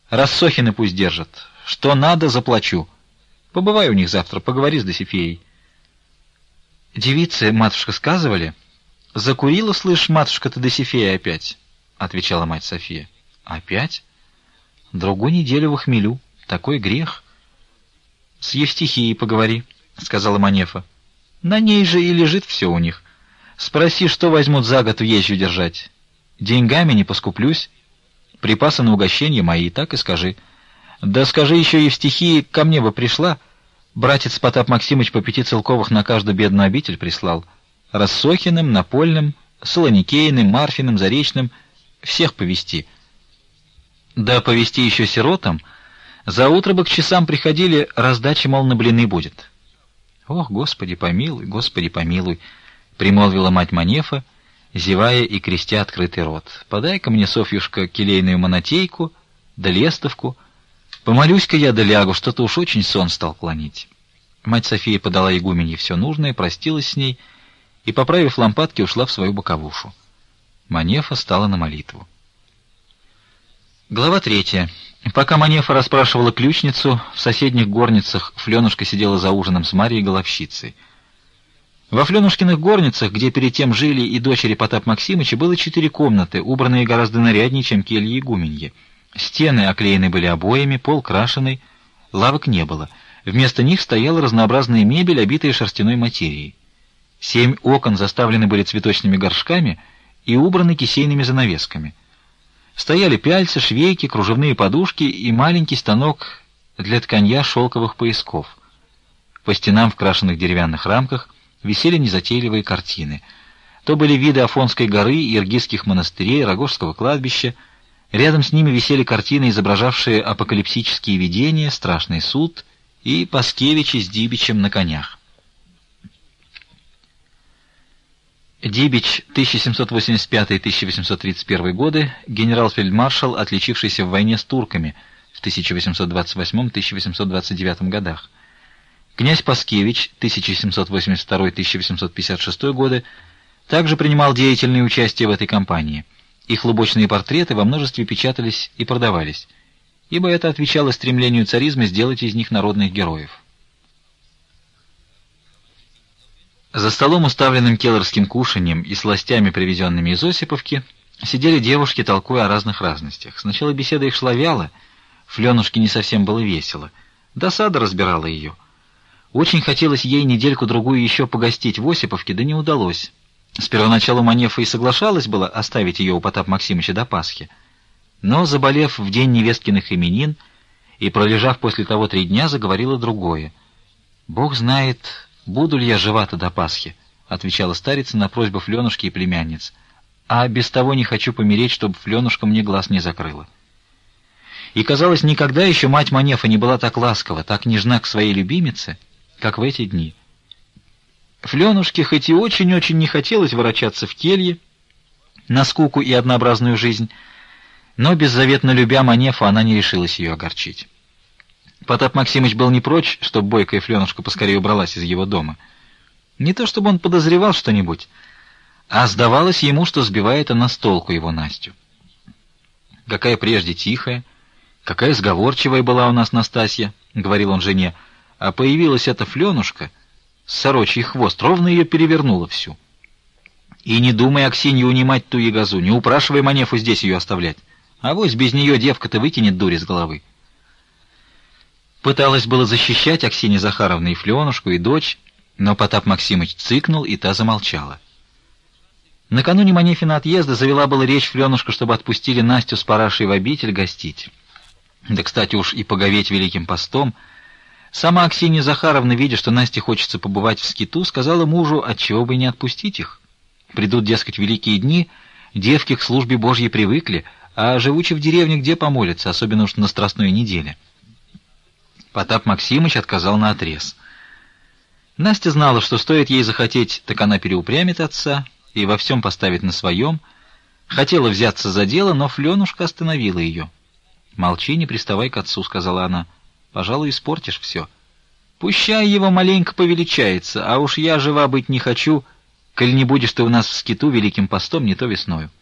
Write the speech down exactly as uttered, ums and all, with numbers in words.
Рассохины пусть держат. Что надо, заплачу. Побывай у них завтра, поговори с Досифеей. Девицы, матушка, сказывали. Закурила, слышь, матушка-то Досифея опять, — отвечала мать София. Опять? Другую неделю в хмелю. Такой грех. С Евстихией поговори, — сказала Манефа. На ней же и лежит все у них. Спроси, что возьмут за год въезжу держать. Деньгами не поскуплюсь. Припасы на угощение мои, так и скажи. Да скажи еще Евстихии, ко мне бы пришла. Братец Потап Максимыч по пяти целковых на каждую бедную обитель прислал. Рассохиным, Напольным, Солоникейным, Марфиным, Заречным. Всех повести. Да повести еще сиротам. За утро бы к часам приходили, раздача, мол, на блины будет. Ох, Господи помилуй, Господи помилуй, примолвила мать Манефа, зевая и крестя открытый рот. Подай-ка мне, Софьюшка, келейную монотейку, да лестовку. Помолюсь-ка я да лягу, что-то уж очень сон стал клонить. Мать София подала игуменье все нужное, простилась с ней и, поправив лампадки, ушла в свою боковушу. Манефа стала на молитву. Глава третья. Пока Манефа расспрашивала ключницу, в соседних горницах Фленушка сидела за ужином с Марьей Головщицей. Во Фленушкиных горницах, где перед тем жили и дочери Потап Максимыча, было четыре комнаты, убранные гораздо наряднее, чем кельи игуменьи. Стены оклеены были обоями, пол крашеный, лавок не было. Вместо них стояла разнообразная мебель, обитая шерстяной материей. Семь окон заставлены были цветочными горшками и убраны кисейными занавесками. Стояли пяльцы, швейки, кружевные подушки и маленький станок для тканья шелковых поясков. По стенам в крашенных деревянных рамках висели незатейливые картины. То были виды Афонской горы, иргизских монастырей, Рогожского кладбища. Рядом с ними висели картины, изображавшие апокалипсические видения, страшный суд и Паскевичи с Дибичем на конях. Дибич, тысяча семьсот восемьдесят пятый — тысяча восемьсот тридцать первый годы, генерал-фельдмаршал, отличившийся в войне с турками в тысяча восемьсот двадцать восьмом — тысяча восемьсот двадцать девятом годах. Князь Паскевич, тысяча семьсот восемьдесят второй — тысяча восемьсот пятьдесят шестой годы, также принимал деятельное участие в этой кампании. Их лубочные портреты во множестве печатались и продавались, ибо это отвечало стремлению царизма сделать из них народных героев. За столом, уставленным келарским кушаньем и сластями, привезенными из Осиповки, сидели девушки, толкуя о разных разностях. Сначала беседа их шла вяло, Фленушке не совсем было весело. Досада разбирала ее. Очень хотелось ей недельку-другую еще погостить в Осиповке, да не удалось. С первоначалу Манефа и соглашалась была оставить ее у Потапа Максимыча до Пасхи. Но, заболев в день невесткиных именин и пролежав после того три дня, заговорила другое. «Бог знает, буду ли я жива-то до Пасхи», — отвечала старица на просьбу Фленушки и племянниц. «А без того не хочу помереть, чтобы Фленушка мне глаз не закрыла». И, казалось, никогда еще мать Манефа не была так ласкова, так нежна к своей любимице, как в эти дни. Фленушке хоть и очень-очень не хотелось ворочаться в келье на скуку и однообразную жизнь, но беззаветно любя Манефу, она не решилась ее огорчить. Потап Максимыч был не прочь, чтобы бойкая Фленушка поскорее убралась из его дома. Не то чтобы он подозревал что-нибудь, а сдавалось ему, что сбивает она с толку его Настю. «Какая прежде тихая, какая сговорчивая была у нас Настасья», — говорил он жене, — «а появилась эта Фленушка, сорочий хвост, ровно ее перевернула всю. И не думай, Аксинью, унимать ту ягозу, не упрашивай Манефу здесь ее оставлять. Авось без нее девка-то выкинет дурь из головы». Пыталась было защищать Аксинья Захаровна и Фленушку, и дочь, но Потап Максимыч цыкнул, и та замолчала. Накануне Манефина отъезда завела была речь Фленушка, чтобы отпустили Настю с Парашей в обитель гостить. Да, кстати, уж и поговеть Великим постом. Сама Аксинья Захаровна, видя, что Насте хочется побывать в скиту, сказала мужу, отчего бы не отпустить их. Придут, дескать, великие дни, девки к службе Божьей привыкли, а живучи в деревне где помолятся, особенно уж на Страстной неделе. Потап Максимыч отказал наотрез. Настя знала, что стоит ей захотеть, так она переупрямит отца и во всем поставит на своем. Хотела взяться за дело, но Фленушка остановила ее. «Молчи, не приставай к отцу», — сказала она. «Пожалуй, испортишь все. Пущай его маленько повеличается, а уж я жива быть не хочу, коль не будешь ты у нас в скиту Великим постом, не то весною».